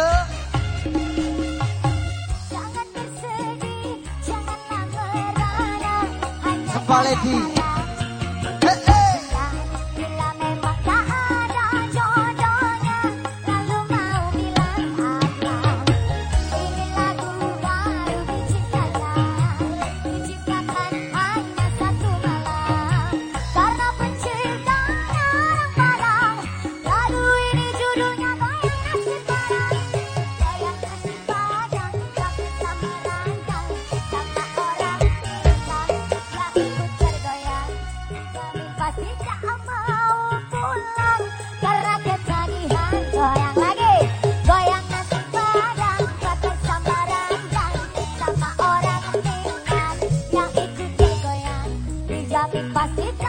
Jangan bersedih, janganlah merana, hanya Sepaledi. bila memang tak ada jodohnya, lalu mau bilang apa? Ini lagu baru biji saja, diciptakan hanya satu malam, karena penciptanya orang Padang. Lagu ini judulnya Goyang Nasi Padang. Goyang nasi Padang, tapi sama rantang, sama orang bilang yang ikut bergoyang, kami pasti tak mau pulang karena ketagihan. Goyang lagi, goyang nasi Padang, pakai sama rantang, sama orang minat yang ikut bergoyang, dijamin pasti